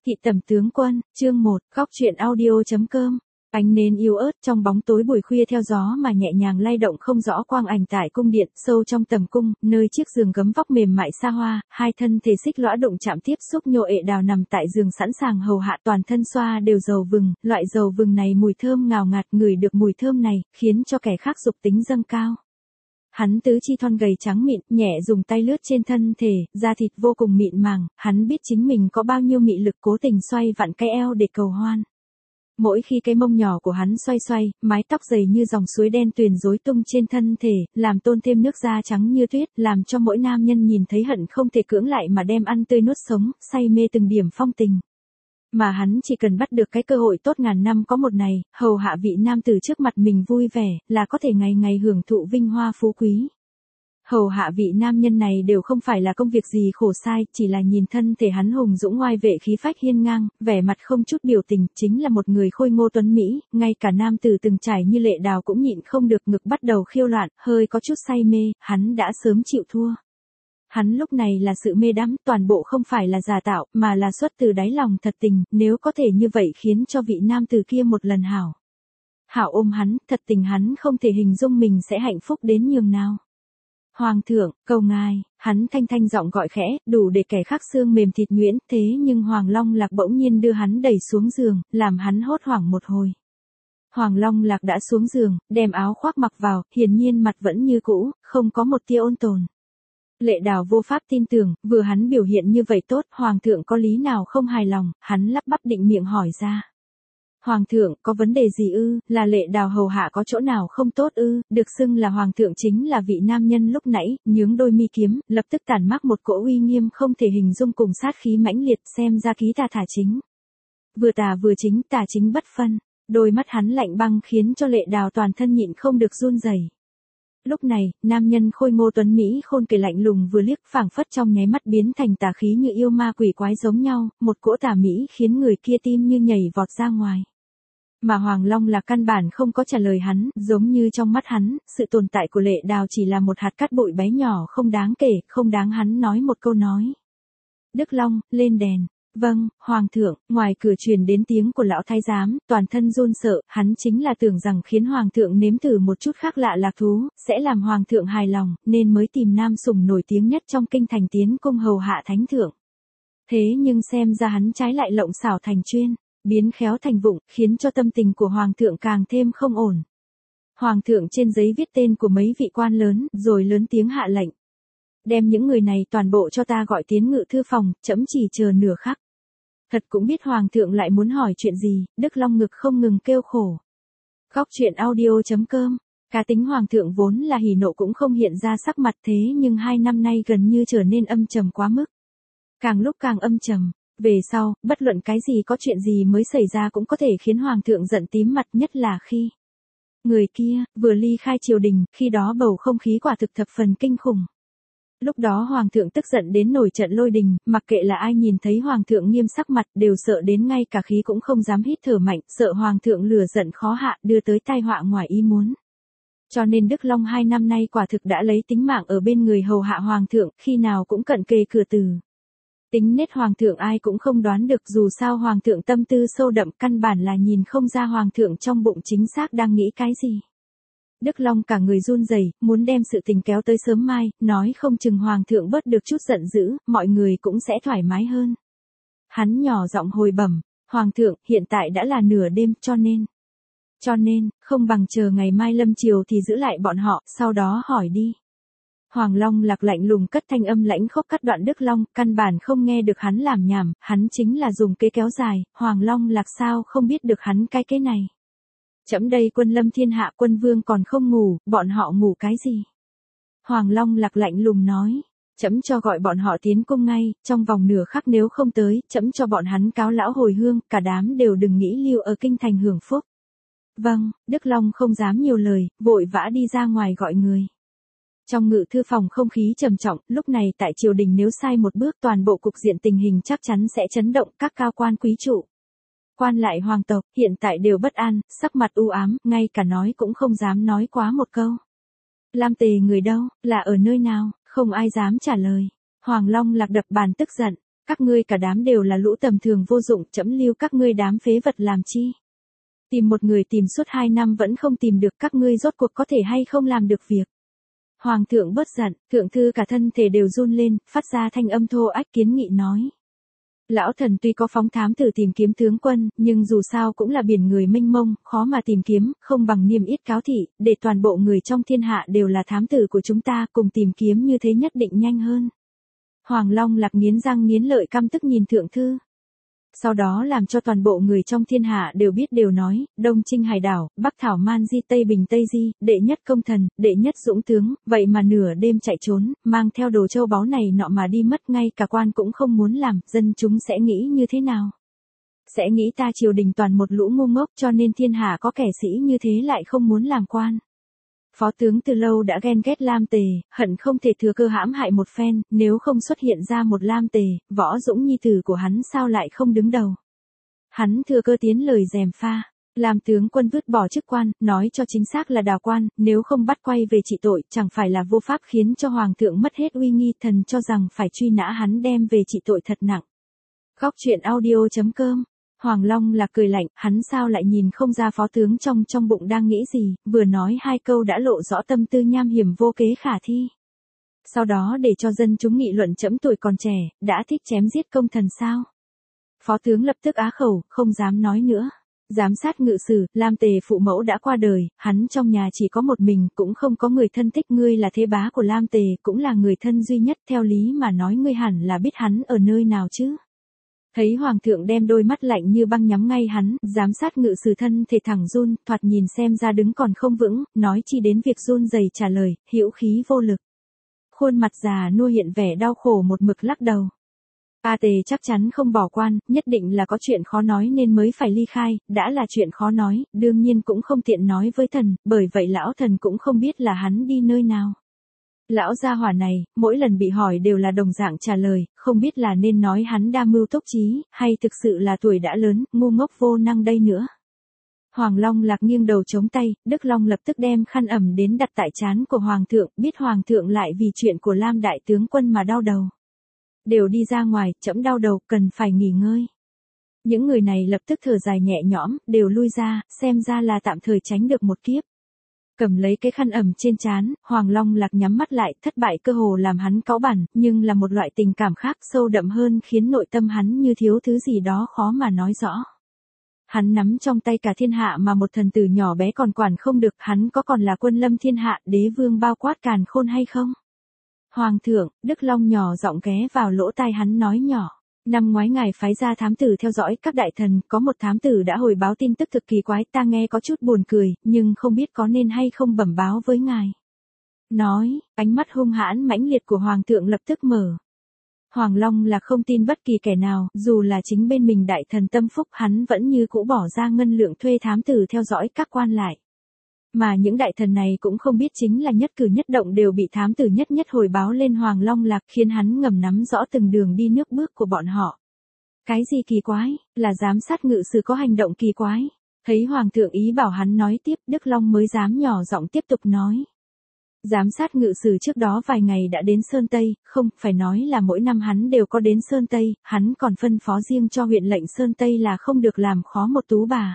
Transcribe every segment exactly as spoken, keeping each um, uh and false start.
Thị tẩm tướng quân, chương một, góc truyện audio chấm com. Ánh nến yếu ớt trong bóng tối buổi khuya theo gió mà nhẹ nhàng lay động không rõ quang ảnh tại cung điện, sâu trong tầm cung, nơi chiếc giường gấm vóc mềm mại xa hoa, hai thân thể xích lõa đụng chạm tiếp xúc nhộ ệ đào nằm tại giường sẵn sàng hầu hạ, toàn thân xoa đều dầu vừng, loại dầu vừng này mùi thơm ngào ngạt, ngửi được mùi thơm này, khiến cho kẻ khác dục tính dâng cao. Hắn tứ chi thon gầy trắng mịn, nhẹ dùng tay lướt trên thân thể, da thịt vô cùng mịn màng, hắn biết chính mình có bao nhiêu mị lực, cố tình xoay vặn cái eo để cầu hoan. Mỗi khi cái mông nhỏ của hắn xoay xoay, mái tóc dày như dòng suối đen tuyền rối tung trên thân thể, làm tôn thêm nước da trắng như tuyết, làm cho mỗi nam nhân nhìn thấy hận không thể cưỡng lại mà đem ăn tươi nuốt sống, say mê từng điểm phong tình. Mà hắn chỉ cần bắt được cái cơ hội tốt ngàn năm có một này, hầu hạ vị nam tử trước mặt mình vui vẻ, là có thể ngày ngày hưởng thụ vinh hoa phú quý. Hầu hạ vị nam nhân này đều không phải là công việc gì khổ sai, chỉ là nhìn thân thể hắn hùng dũng ngoai vệ khí phách hiên ngang, vẻ mặt không chút biểu tình, chính là một người khôi ngô tuấn Mỹ, ngay cả nam tử từng trải như Lệ Đào cũng nhịn không được, ngực bắt đầu khiêu loạn, hơi có chút say mê, hắn đã sớm chịu thua. Hắn lúc này là sự mê đắm, toàn bộ không phải là giả tạo, mà là xuất từ đáy lòng thật tình, nếu có thể như vậy khiến cho vị nam tử kia một lần hảo. Hảo ôm hắn, thật tình hắn không thể hình dung mình sẽ hạnh phúc đến nhường nào. Hoàng thượng, cầu ngài, hắn thanh thanh giọng gọi khẽ, đủ để kẻ khác xương mềm thịt nhuyễn, thế nhưng Hoàng Long Lạc bỗng nhiên đưa hắn đẩy xuống giường, làm hắn hốt hoảng một hồi. Hoàng Long Lạc đã xuống giường, đem áo khoác mặc vào, hiển nhiên mặt vẫn như cũ, không có một tia ôn tồn. Lệ Đào vô pháp tin tưởng, vừa hắn biểu hiện như vậy tốt, Hoàng thượng có lý nào không hài lòng, hắn lắp bắp định miệng hỏi ra. Hoàng thượng, có vấn đề gì ư, là Lệ Đào hầu hạ có chỗ nào không tốt ư, được xưng là Hoàng thượng chính là vị nam nhân lúc nãy, nhướng đôi mi kiếm, lập tức tản mác một cỗ uy nghiêm không thể hình dung cùng sát khí mãnh liệt, xem ra ký tà thả chính. Vừa tà vừa chính, tà chính bất phân, đôi mắt hắn lạnh băng khiến cho Lệ Đào toàn thân nhịn không được run rẩy. Lúc này, nam nhân khôi ngô tuấn Mỹ khôn kể lạnh lùng vừa liếc phảng phất trong nháy mắt biến thành tà khí như yêu ma quỷ quái giống nhau, một cỗ tà Mỹ khiến người kia tim như nhảy vọt ra ngoài. Mà Hoàng Long là căn bản không có trả lời hắn, giống như trong mắt hắn, sự tồn tại của Lệ Đào chỉ là một hạt cát bụi bé nhỏ không đáng kể, không đáng hắn nói một câu nói. Đức Long, lên đèn. Vâng, Hoàng thượng, ngoài cửa truyền đến tiếng của lão thái giám, toàn thân run sợ, hắn chính là tưởng rằng khiến Hoàng thượng nếm thử một chút khác lạ lạc thú, sẽ làm Hoàng thượng hài lòng, nên mới tìm nam sủng nổi tiếng nhất trong kinh thành tiến cung hầu hạ thánh thượng. Thế nhưng xem ra hắn trái lại lộng xảo thành chuyên, biến khéo thành vụng, khiến cho tâm tình của Hoàng thượng càng thêm không ổn. Hoàng thượng trên giấy viết tên của mấy vị quan lớn, rồi lớn tiếng hạ lệnh. Đem những người này toàn bộ cho ta gọi tiến ngự thư phòng, trẫm chỉ chờ nửa khắc. Thật cũng biết Hoàng thượng lại muốn hỏi chuyện gì, Đức Long ngực không ngừng kêu khổ. Góc truyện audio chấm com. Cá tính Hoàng thượng vốn là hỉ nộ cũng không hiện ra sắc mặt, thế nhưng hai năm nay gần như trở nên âm trầm quá mức. Càng lúc càng âm trầm. Về sau, bất luận cái gì có chuyện gì mới xảy ra cũng có thể khiến Hoàng thượng giận tím mặt, nhất là khi người kia vừa ly khai triều đình, khi đó bầu không khí quả thực thập phần kinh khủng. Lúc đó Hoàng thượng tức giận đến nổi trận lôi đình, mặc kệ là ai nhìn thấy Hoàng thượng nghiêm sắc mặt đều sợ đến ngay cả khí cũng không dám hít thở mạnh, sợ Hoàng thượng lửa giận khó hạ đưa tới tai họa ngoài ý muốn. Cho nên Đức Long hai năm nay quả thực đã lấy tính mạng ở bên người hầu hạ Hoàng thượng, khi nào cũng cận kề cửa tử. Tính nết Hoàng thượng ai cũng không đoán được, dù sao Hoàng thượng tâm tư sâu đậm, căn bản là nhìn không ra Hoàng thượng trong bụng chính xác đang nghĩ cái gì. Đức Long cả người run rẩy, muốn đem sự tình kéo tới sớm mai, nói không chừng Hoàng thượng bớt được chút giận dữ, mọi người cũng sẽ thoải mái hơn. Hắn nhỏ giọng hồi bẩm, Hoàng thượng, hiện tại đã là nửa đêm, cho nên, cho nên, không bằng chờ ngày mai lâm chiều thì giữ lại bọn họ, sau đó hỏi đi. Hoàng Long Lạc lạnh lùng cất thanh âm lãnh khốc cắt đoạn Đức Long, căn bản không nghe được hắn làm nhảm, hắn chính là dùng kế kéo dài, Hoàng Long Lạc sao không biết được hắn cái kế này. Trẫm đây quân lâm thiên hạ, quân vương còn không ngủ, bọn họ ngủ cái gì? Hoàng Long Lạc lạnh lùng nói, trẫm cho gọi bọn họ tiến cung ngay, trong vòng nửa khắc nếu không tới, trẫm cho bọn hắn cáo lão hồi hương, cả đám đều đừng nghĩ lưu ở kinh thành hưởng phúc. Vâng, Đức Long không dám nhiều lời, vội vã đi ra ngoài gọi người. Trong ngự thư phòng không khí trầm trọng, lúc này tại triều đình nếu sai một bước toàn bộ cục diện tình hình chắc chắn sẽ chấn động, các cao quan quý trụ. Quan lại hoàng tộc, hiện tại đều bất an, sắc mặt u ám, ngay cả nói cũng không dám nói quá một câu. Lam Tề người đâu, là ở nơi nào, không ai dám trả lời. Hoàng Long Lạc đập bàn tức giận. các ngươi cả đám đều là lũ tầm thường vô dụng, trẫm lưu các ngươi đám phế vật làm chi? Tìm một người tìm suốt hai năm vẫn không tìm được, các ngươi rốt cuộc có thể hay không làm được việc. Hoàng thượng bớt giận, thượng thư cả thân thể đều run lên, phát ra thanh âm thô ách kiến nghị nói. Lão thần tuy có phóng thám tử tìm kiếm tướng quân, nhưng dù sao cũng là biển người mênh mông, khó mà tìm kiếm, không bằng niêm yết cáo thị, để toàn bộ người trong thiên hạ đều là thám tử của chúng ta, cùng tìm kiếm như thế nhất định nhanh hơn. Hoàng Long Lạc nghiến răng nghiến lợi căm tức nhìn thượng thư. Sau đó làm cho toàn bộ người trong thiên hạ đều biết đều nói, Đông Trinh Hải Đảo, Bắc Thảo Man Di Tây Bình Tây Di, đệ nhất công thần, đệ nhất dũng tướng, vậy mà nửa đêm chạy trốn, mang theo đồ châu báu này nọ mà đi mất, ngay cả quan cũng không muốn làm, dân chúng sẽ nghĩ như thế nào? Sẽ nghĩ ta triều đình toàn một lũ ngu ngốc, cho nên thiên hạ có kẻ sĩ như thế lại không muốn làm quan. Phó tướng từ lâu đã ghen ghét Lam Tề, hận không thể thừa cơ hãm hại một phen, nếu không xuất hiện ra một Lam Tề, Võ Dũng nhi tử của hắn sao lại không đứng đầu. Hắn thừa cơ tiến lời gièm pha, làm tướng quân vứt bỏ chức quan, nói cho chính xác là đào quan, nếu không bắt quay về trị tội, chẳng phải là vô pháp khiến cho hoàng thượng mất hết uy nghi, thần cho rằng phải truy nã hắn đem về trị tội thật nặng. Góc truyện audio chấm com. Hoàng Long Lạc cười lạnh, hắn sao lại nhìn không ra phó tướng trong trong bụng đang nghĩ gì, vừa nói hai câu đã lộ rõ tâm tư nham hiểm vô kế khả thi. Sau đó để cho dân chúng nghị luận trẫm tuổi còn trẻ, đã thích chém giết công thần sao. Phó tướng lập tức á khẩu, không dám nói nữa. Giám sát ngự sử, Lam Tề phụ mẫu đã qua đời, hắn trong nhà chỉ có một mình, cũng không có người thân thích, ngươi là thế bá của Lam Tề, cũng là người thân duy nhất, theo lý mà nói ngươi hẳn là biết hắn ở nơi nào chứ. Thấy hoàng thượng đem đôi mắt lạnh như băng nhắm ngay hắn, giám sát ngự sử thân thể thẳng run, thoạt nhìn xem ra đứng còn không vững, nói chi đến việc run rẩy trả lời, hữu khí vô lực. Khuôn mặt già nua hiện vẻ đau khổ một mực lắc đầu. A Tề chắc chắn không bỏ quan, nhất định là có chuyện khó nói nên mới phải ly khai, đã là chuyện khó nói, đương nhiên cũng không tiện nói với thần, bởi vậy lão thần cũng không biết là hắn đi nơi nào. Lão gia hỏa này, mỗi lần bị hỏi đều là đồng dạng trả lời, không biết là nên nói hắn đa mưu túc trí, hay thực sự là tuổi đã lớn, ngu ngốc vô năng đây nữa. Hoàng Long Lạc nghiêng đầu chống tay, Đức Long lập tức đem khăn ẩm đến đặt tại trán của Hoàng thượng, biết Hoàng thượng lại vì chuyện của Lam đại tướng quân mà đau đầu. Đều đi ra ngoài, trẫm đau đầu, cần phải nghỉ ngơi. Những người này lập tức thở dài nhẹ nhõm, đều lui ra, xem ra là tạm thời tránh được một kiếp. Cầm lấy cái khăn ẩm trên trán, Hoàng Long Lạc nhắm mắt lại, thất bại cơ hồ làm hắn cáu bẳn, nhưng là một loại tình cảm khác sâu đậm hơn khiến nội tâm hắn như thiếu thứ gì đó khó mà nói rõ. Hắn nắm trong tay cả thiên hạ mà một thần tử nhỏ bé còn quản không được, hắn có còn là quân lâm thiên hạ, đế vương bao quát càn khôn hay không? Hoàng thượng, Đức Long nhỏ giọng ghé vào lỗ tai hắn nói nhỏ. Năm ngoái ngài phái ra thám tử theo dõi các đại thần, có một thám tử đã hồi báo tin tức thực kỳ quái, ta nghe có chút buồn cười, nhưng không biết có nên hay không bẩm báo với ngài. Nói, ánh mắt hung hãn mãnh liệt của hoàng thượng lập tức mở. Hoàng Long là không tin bất kỳ kẻ nào, dù là chính bên mình đại thần tâm phúc, hắn vẫn như cũ bỏ ra ngân lượng thuê thám tử theo dõi các quan lại. Mà những đại thần này cũng không biết chính là nhất cử nhất động đều bị thám tử nhất nhất hồi báo lên Hoàng Long Lạc, khiến hắn ngầm nắm rõ từng đường đi nước bước của bọn họ. Cái gì kỳ quái, là giám sát ngự sử có hành động kỳ quái. Thấy Hoàng thượng ý bảo hắn nói tiếp, Đức Long mới dám nhỏ giọng tiếp tục nói. Giám sát ngự sử trước đó vài ngày đã đến Sơn Tây, không, phải nói là mỗi năm hắn đều có đến Sơn Tây, hắn còn phân phó riêng cho huyện lệnh Sơn Tây là không được làm khó một tú bà.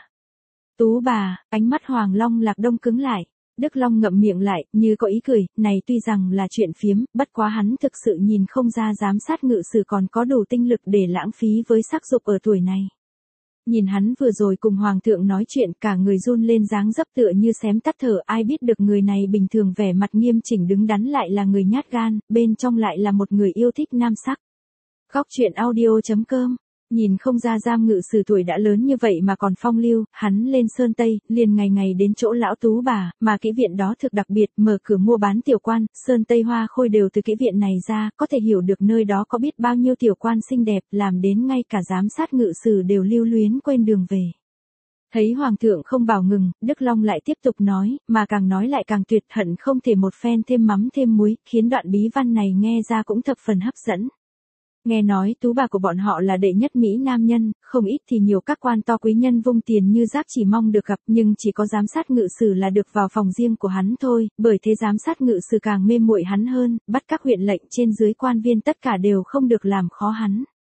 Tú bà, ánh mắt Hoàng Long Lạc đông cứng lại. Đức Long ngậm miệng lại, như có ý cười, này tuy rằng là chuyện phiếm, bất quá hắn thực sự nhìn không ra giám sát ngự sử còn có đủ tinh lực để lãng phí với sắc dục ở tuổi này. Nhìn hắn vừa rồi cùng Hoàng thượng nói chuyện, cả người run lên dáng dấp tựa như xém tắt thở, ai biết được người này bình thường vẻ mặt nghiêm chỉnh đứng đắn lại là người nhát gan, bên trong lại là một người yêu thích nam sắc. Góc truyện audio chấm com. Nhìn không ra giam ngự sử tuổi đã lớn như vậy mà còn phong lưu, hắn lên Sơn Tây, liền ngày ngày đến chỗ lão tú bà, mà kỹ viện đó thực đặc biệt, mở cửa mua bán tiểu quan, Sơn Tây hoa khôi đều từ kỹ viện này ra, có thể hiểu được nơi đó có biết bao nhiêu tiểu quan xinh đẹp, làm đến ngay cả giám sát ngự sử đều lưu luyến quên đường về. Thấy Hoàng thượng không bảo ngừng, Đức Long lại tiếp tục nói, mà càng nói lại càng tuyệt, hận không thể một phen thêm mắm thêm muối, khiến đoạn bí văn này nghe ra cũng thập phần hấp dẫn. Nghe nói tú bà của bọn họ là đệ nhất Mỹ nam nhân, không ít thì nhiều các quan to quý nhân vung tiền như rác chỉ mong được gặp, nhưng chỉ có giám sát ngự sử là được vào phòng riêng của hắn thôi, bởi thế giám sát ngự sử càng mê muội hắn hơn, bắt các huyện lệnh trên dưới quan viên tất cả đều không được làm khó hắn.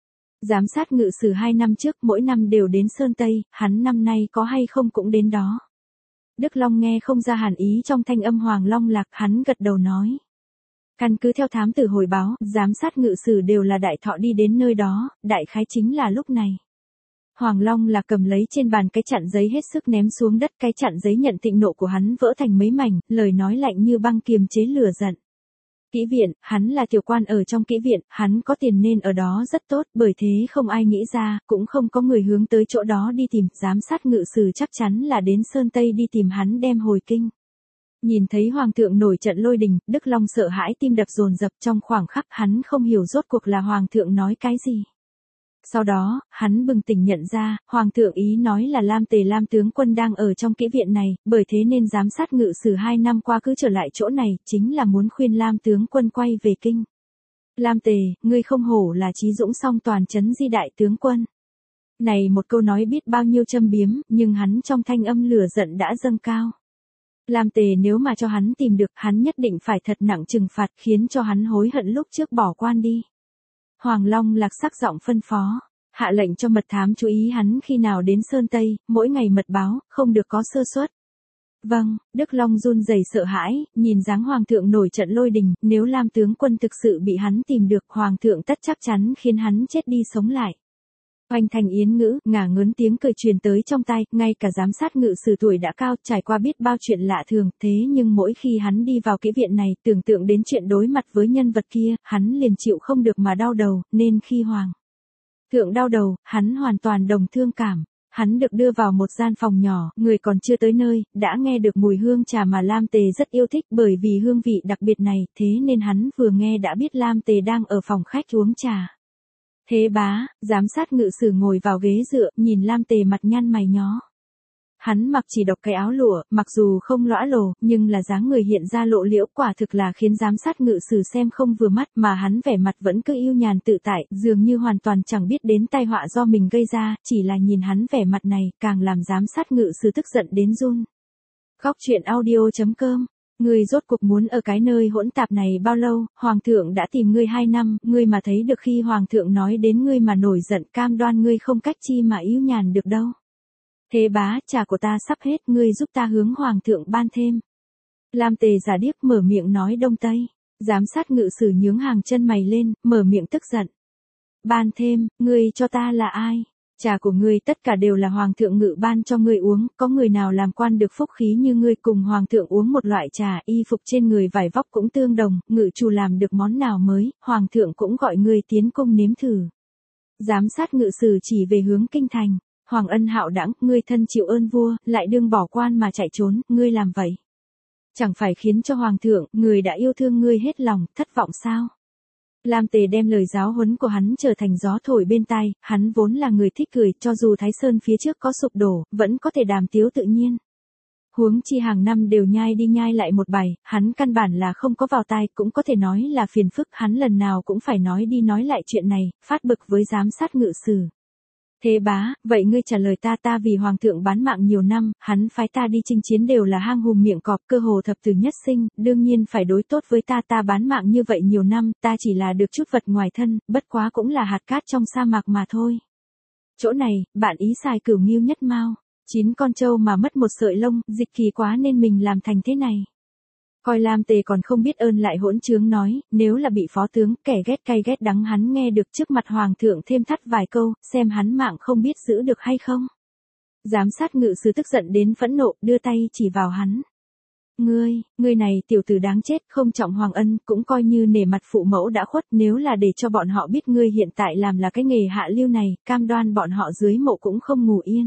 Giám sát ngự sử hai năm trước mỗi năm đều đến Sơn Tây, hắn năm nay có hay không cũng đến đó. Đức Long nghe không ra hàn ý trong thanh âm Hoàng Long Lạc, hắn gật đầu nói. Căn cứ theo thám tử hồi báo, giám sát ngự sử đều là đại thọ đi đến nơi đó, đại khái chính là lúc này. Hoàng Long Lạc cầm lấy trên bàn cái chặn giấy hết sức ném xuống đất, cái chặn giấy nhận thịnh nộ của hắn vỡ thành mấy mảnh, lời nói lạnh như băng kiềm chế lửa giận. Kỹ viện, hắn là tiểu quan ở trong kỹ viện, hắn có tiền nên ở đó rất tốt, bởi thế không ai nghĩ ra, cũng không có người hướng tới chỗ đó đi tìm, giám sát ngự sử chắc chắn là đến Sơn Tây đi tìm hắn đem hồi kinh. Nhìn thấy Hoàng thượng nổi trận lôi đình, Đức Long sợ hãi tim đập dồn dập, trong khoảng khắc hắn không hiểu rốt cuộc là Hoàng thượng nói cái gì. Sau đó, hắn bừng tỉnh nhận ra, Hoàng thượng ý nói là Lam Tề Lam tướng quân đang ở trong kỹ viện này, bởi thế nên giám sát ngự sử hai năm qua cứ trở lại chỗ này, chính là muốn khuyên Lam tướng quân quay về kinh. Lam Tề, ngươi không hổ là trí dũng song toàn chấn di đại tướng quân. Này một câu nói biết bao nhiêu châm biếm, nhưng hắn trong thanh âm lửa giận đã dâng cao. Lam Tề nếu mà cho hắn tìm được, hắn nhất định phải thật nặng trừng phạt, khiến cho hắn hối hận lúc trước bỏ quan đi. Hoàng Long Lạc sắc giọng phân phó, hạ lệnh cho mật thám chú ý hắn khi nào đến Sơn Tây, mỗi ngày mật báo, không được có sơ suất. Vâng, Đức Long run rẩy sợ hãi, nhìn dáng Hoàng thượng nổi trận lôi đình, nếu Lam tướng quân thực sự bị hắn tìm được, Hoàng thượng tất chắc chắn khiến hắn chết đi sống lại. Oanh thành yến ngữ, ngả ngớn tiếng cười truyền tới trong tai, ngay cả giám sát ngự sử tuổi đã cao, trải qua biết bao chuyện lạ thường, thế nhưng mỗi khi hắn đi vào kỹ viện này, tưởng tượng đến chuyện đối mặt với nhân vật kia, hắn liền chịu không được mà đau đầu, nên khi Hoàng thượng đau đầu, hắn hoàn toàn đồng thương cảm. Hắn được đưa vào một gian phòng nhỏ, người còn chưa tới nơi, đã nghe được mùi hương trà mà Lam Tề rất yêu thích, bởi vì hương vị đặc biệt này, thế nên hắn vừa nghe đã biết Lam Tề đang ở phòng khách uống trà. Thế bá, giám sát ngự sử ngồi vào ghế dựa, nhìn Lam Tề mặt nhăn mày nhó. Hắn mặc chỉ độc cái áo lụa, mặc dù không lõa lồ, nhưng là dáng người hiện ra lộ liễu, quả thực là khiến giám sát ngự sử xem không vừa mắt, mà hắn vẻ mặt vẫn cứ yêu nhàn tự tại, dường như hoàn toàn chẳng biết đến tai họa do mình gây ra, chỉ là nhìn hắn vẻ mặt này, càng làm giám sát ngự sử tức giận đến run. Góc truyện audio chấm com. Ngươi rốt cuộc muốn ở cái nơi hỗn tạp này bao lâu, Hoàng thượng đã tìm ngươi hai năm, ngươi mà thấy được khi Hoàng thượng nói đến ngươi mà nổi giận, cam đoan ngươi không cách chi mà yếu nhàn được đâu. Thế bá, trà của ta sắp hết, ngươi giúp ta hướng Hoàng thượng ban thêm. Lam Tề giả điếc mở miệng nói đông tây, giám sát ngự sử nhướng hàng chân mày lên, mở miệng tức giận. Ban thêm, ngươi cho ta là ai? Trà của ngươi tất cả đều là Hoàng thượng ngự ban cho ngươi uống, có người nào làm quan được phúc khí như ngươi cùng Hoàng thượng uống một loại trà, y phục trên người vải vóc cũng tương đồng, ngự chủ làm được món nào mới, Hoàng thượng cũng gọi ngươi tiến cung nếm thử. Giám sát ngự sử chỉ về hướng kinh thành, Hoàng ân hạo đãng, ngươi thân chịu ơn vua, lại đương bỏ quan mà chạy trốn, ngươi làm vậy. Chẳng phải khiến cho Hoàng thượng, người đã yêu thương ngươi hết lòng, thất vọng sao? Lam Tề đem lời giáo huấn của hắn trở thành gió thổi bên tai, hắn vốn là người thích cười, cho dù Thái Sơn phía trước có sụp đổ, vẫn có thể đàm tiếu tự nhiên. Huống chi hàng năm đều nhai đi nhai lại một bài, hắn căn bản là không có vào tai, cũng có thể nói là phiền phức, hắn lần nào cũng phải nói đi nói lại chuyện này, phát bực với giám sát ngự sử. Thế bá, vậy ngươi trả lời ta, ta vì Hoàng thượng bán mạng nhiều năm, hắn phái ta đi chinh chiến đều là hang hùm miệng cọp, cơ hồ thập tử nhất sinh, đương nhiên phải đối tốt với ta, ta bán mạng như vậy nhiều năm, ta chỉ là được chút vật ngoài thân, bất quá cũng là hạt cát trong sa mạc mà thôi. Chỗ này, bạn ý xài cửu nghiêu nhất mao, chín con trâu mà mất một sợi lông, dịch kỳ quá nên mình làm thành thế này. Coi Lam Tề còn không biết ơn lại hỗn trướng nói, nếu là bị phó tướng, kẻ ghét cay ghét đắng hắn nghe được trước mặt Hoàng thượng thêm thắt vài câu, xem hắn mạng không biết giữ được hay không. Giám sát ngự sử tức giận đến phẫn nộ, đưa tay chỉ vào hắn. Ngươi, ngươi này tiểu tử đáng chết, không trọng hoàng ân, cũng coi như nể mặt phụ mẫu đã khuất, nếu là để cho bọn họ biết ngươi hiện tại làm là cái nghề hạ lưu này, cam đoan bọn họ dưới mộ cũng không ngủ yên.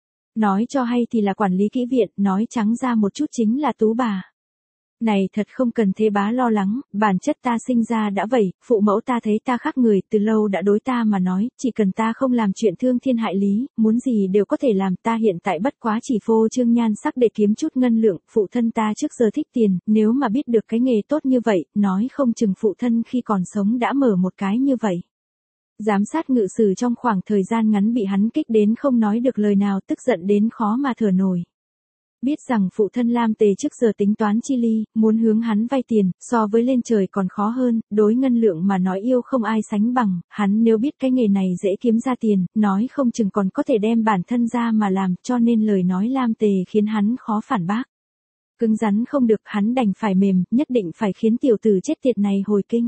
Nói cho hay thì là quản lý kỹ viện, nói trắng ra một chút chính là tú bà. Này thật không cần thế bá lo lắng, bản chất ta sinh ra đã vậy, phụ mẫu ta thấy ta khác người, từ lâu đã đối ta mà nói, chỉ cần ta không làm chuyện thương thiên hại lý, muốn gì đều có thể làm, ta hiện tại bất quá chỉ phô trương nhan sắc để kiếm chút ngân lượng, phụ thân ta trước giờ thích tiền, nếu mà biết được cái nghề tốt như vậy, nói không chừng phụ thân khi còn sống đã mở một cái như vậy. Giám sát ngự sử trong khoảng thời gian ngắn bị hắn kích đến không nói được lời nào, tức giận đến khó mà thở nổi. Biết rằng phụ thân Lam Tề trước giờ tính toán chi ly, muốn hướng hắn vay tiền, so với lên trời còn khó hơn, đối ngân lượng mà nói yêu không ai sánh bằng, hắn nếu biết cái nghề này dễ kiếm ra tiền, nói không chừng còn có thể đem bản thân ra mà làm, cho nên lời nói Lam Tề khiến hắn khó phản bác. Cứng rắn không được, hắn đành phải mềm, nhất định phải khiến tiểu tử chết tiệt này hồi kinh.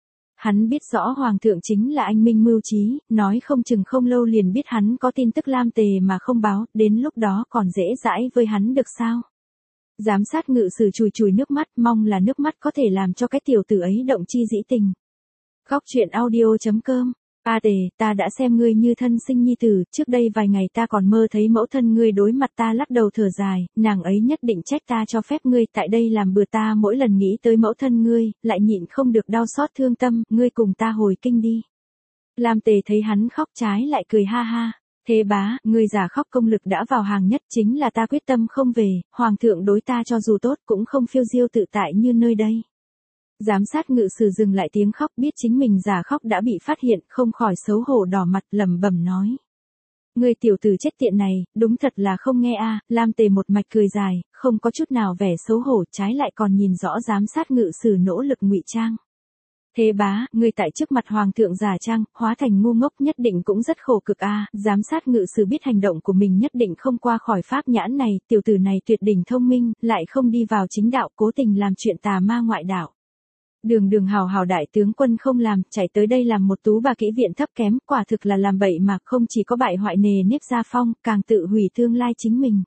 Hắn biết rõ Hoàng thượng chính là anh minh mưu trí, nói không chừng không lâu liền biết hắn có tin tức Lam Tề mà không báo, đến lúc đó còn dễ dãi với hắn được sao. Giám sát ngự sử chùi chùi nước mắt, mong là nước mắt có thể làm cho cái tiểu tử ấy động chi dĩ tình. Góc truyện audio chấm com. A Tề, ta đã xem ngươi như thân sinh nhi tử, trước đây vài ngày ta còn mơ thấy mẫu thân ngươi đối mặt ta lắc đầu thở dài, nàng ấy nhất định trách ta cho phép ngươi tại đây làm bừa, ta mỗi lần nghĩ tới mẫu thân ngươi, lại nhịn không được đau xót thương tâm, ngươi cùng ta hồi kinh đi. Lam Tề thấy hắn khóc trái lại cười ha ha. Thế bá, ngươi giả khóc công lực đã vào hàng nhất, chính là ta quyết tâm không về, Hoàng thượng đối ta cho dù tốt cũng không phiêu diêu tự tại như nơi đây. Giám sát ngự sử dừng lại tiếng khóc, biết chính mình giả khóc đã bị phát hiện, không khỏi xấu hổ đỏ mặt, lẩm bẩm nói. Ngươi tiểu tử chết tiện này, đúng thật là không nghe a. Lam Tề một mạch cười dài, không có chút nào vẻ xấu hổ, trái lại còn nhìn rõ giám sát ngự sử nỗ lực ngụy trang. Thế bá, ngươi tại trước mặt Hoàng thượng giả trang, hóa thành ngu ngốc nhất định cũng rất khổ cực a. Giám sát ngự sử biết hành động của mình nhất định không qua khỏi pháp nhãn này, tiểu tử này tuyệt đỉnh thông minh, lại không đi vào chính đạo, cố tình làm chuyện tà ma ngoại đạo. Đường đường hào hào đại tướng quân không làm, chạy tới đây làm một tú bà kỹ viện thấp kém, quả thực là làm bậy mà không chỉ có bại hoại nề nếp gia phong, càng tự hủy tương lai chính mình.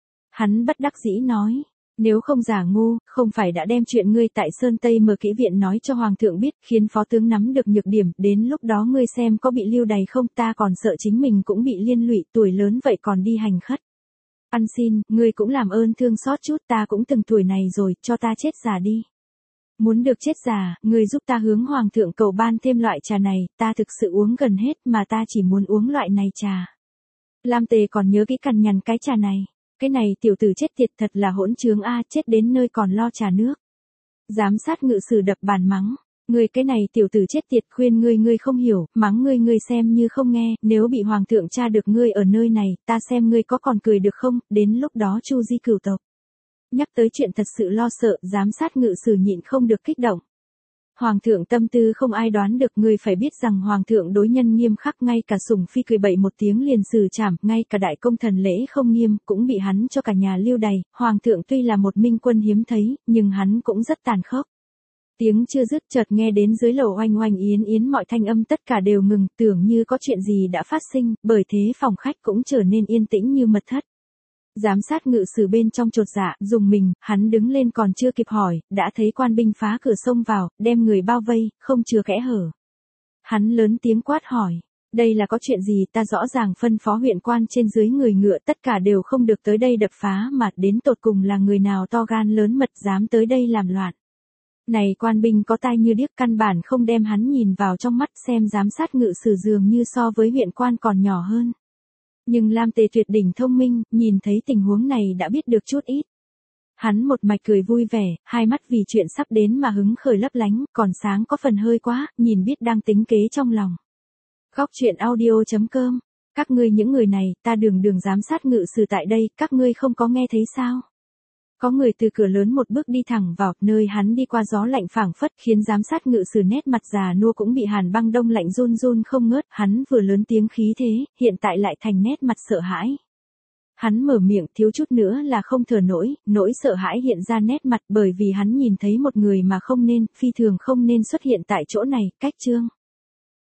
Hắn bất đắc dĩ nói, nếu không giả ngu, không phải đã đem chuyện ngươi tại Sơn Tây mở kỹ viện nói cho Hoàng thượng biết, khiến phó tướng nắm được nhược điểm, đến lúc đó ngươi xem có bị lưu đày không, ta còn sợ chính mình cũng bị liên lụy, tuổi lớn vậy còn đi hành khất. Ăn xin, ngươi cũng làm ơn thương xót chút, ta cũng từng tuổi này rồi, cho ta chết già đi. Muốn được chết già, người giúp ta hướng Hoàng thượng cầu ban thêm loại trà này, ta thực sự uống gần hết mà ta chỉ muốn uống loại này trà. Lam Tề còn nhớ kỹ cằn nhằn cái trà này, cái này tiểu tử chết tiệt thật là hỗn trướng a, chết đến nơi còn lo trà nước. Giám sát ngự sử đập bàn mắng, ngươi cái này tiểu tử chết tiệt, khuyên ngươi ngươi không hiểu, mắng ngươi ngươi xem như không nghe, nếu bị Hoàng thượng tra được ngươi ở nơi này, ta xem ngươi có còn cười được không, đến lúc đó chu di cửu tộc. Nhắc tới chuyện thật sự lo sợ, giám sát ngự sử nhịn không được kích động. Hoàng thượng tâm tư không ai đoán được, người phải biết rằng Hoàng thượng đối nhân nghiêm khắc, ngay cả Sùng Phi cười bậy một tiếng liền xử trảm, ngay cả đại công thần lễ không nghiêm, cũng bị hắn cho cả nhà lưu đày. Hoàng thượng tuy là một minh quân hiếm thấy, nhưng hắn cũng rất tàn khốc. Tiếng chưa dứt chợt nghe đến dưới lầu oanh oanh yến yến mọi thanh âm tất cả đều ngừng, tưởng như có chuyện gì đã phát sinh, bởi thế phòng khách cũng trở nên yên tĩnh như mật thất. Giám sát ngự sử bên trong chột dạ, dùng mình, hắn đứng lên còn chưa kịp hỏi, đã thấy quan binh phá cửa xông vào, đem người bao vây, không chừa kẽ hở. Hắn lớn tiếng quát hỏi, đây là có chuyện gì, ta rõ ràng phân phó huyện quan trên dưới người ngựa tất cả đều không được tới đây đập phá mà, đến tột cùng là người nào to gan lớn mật dám tới đây làm loạn. Này quan binh có tai như điếc, căn bản không đem hắn nhìn vào trong mắt, xem giám sát ngự sử dường như so với huyện quan còn nhỏ hơn. Nhưng Lam Tề tuyệt đỉnh thông minh, nhìn thấy tình huống này đã biết được chút ít. Hắn một mạch cười vui vẻ, hai mắt vì chuyện sắp đến mà hứng khởi lấp lánh, còn sáng có phần hơi quá, nhìn biết đang tính kế trong lòng. Góc truyện audio chấm com. Các ngươi những người này, ta đường đường giám sát ngự sử tại đây, các ngươi không có nghe thấy sao? Có người từ cửa lớn một bước đi thẳng vào, nơi hắn đi qua gió lạnh phảng phất, khiến giám sát ngự sử nét mặt già nua cũng bị hàn băng đông lạnh run run không ngớt, hắn vừa lớn tiếng khí thế, hiện tại lại thành nét mặt sợ hãi. Hắn mở miệng, thiếu chút nữa là không thở nổi, nỗi sợ hãi hiện ra nét mặt, bởi vì hắn nhìn thấy một người mà không nên, phi thường không nên xuất hiện tại chỗ này, cách Trương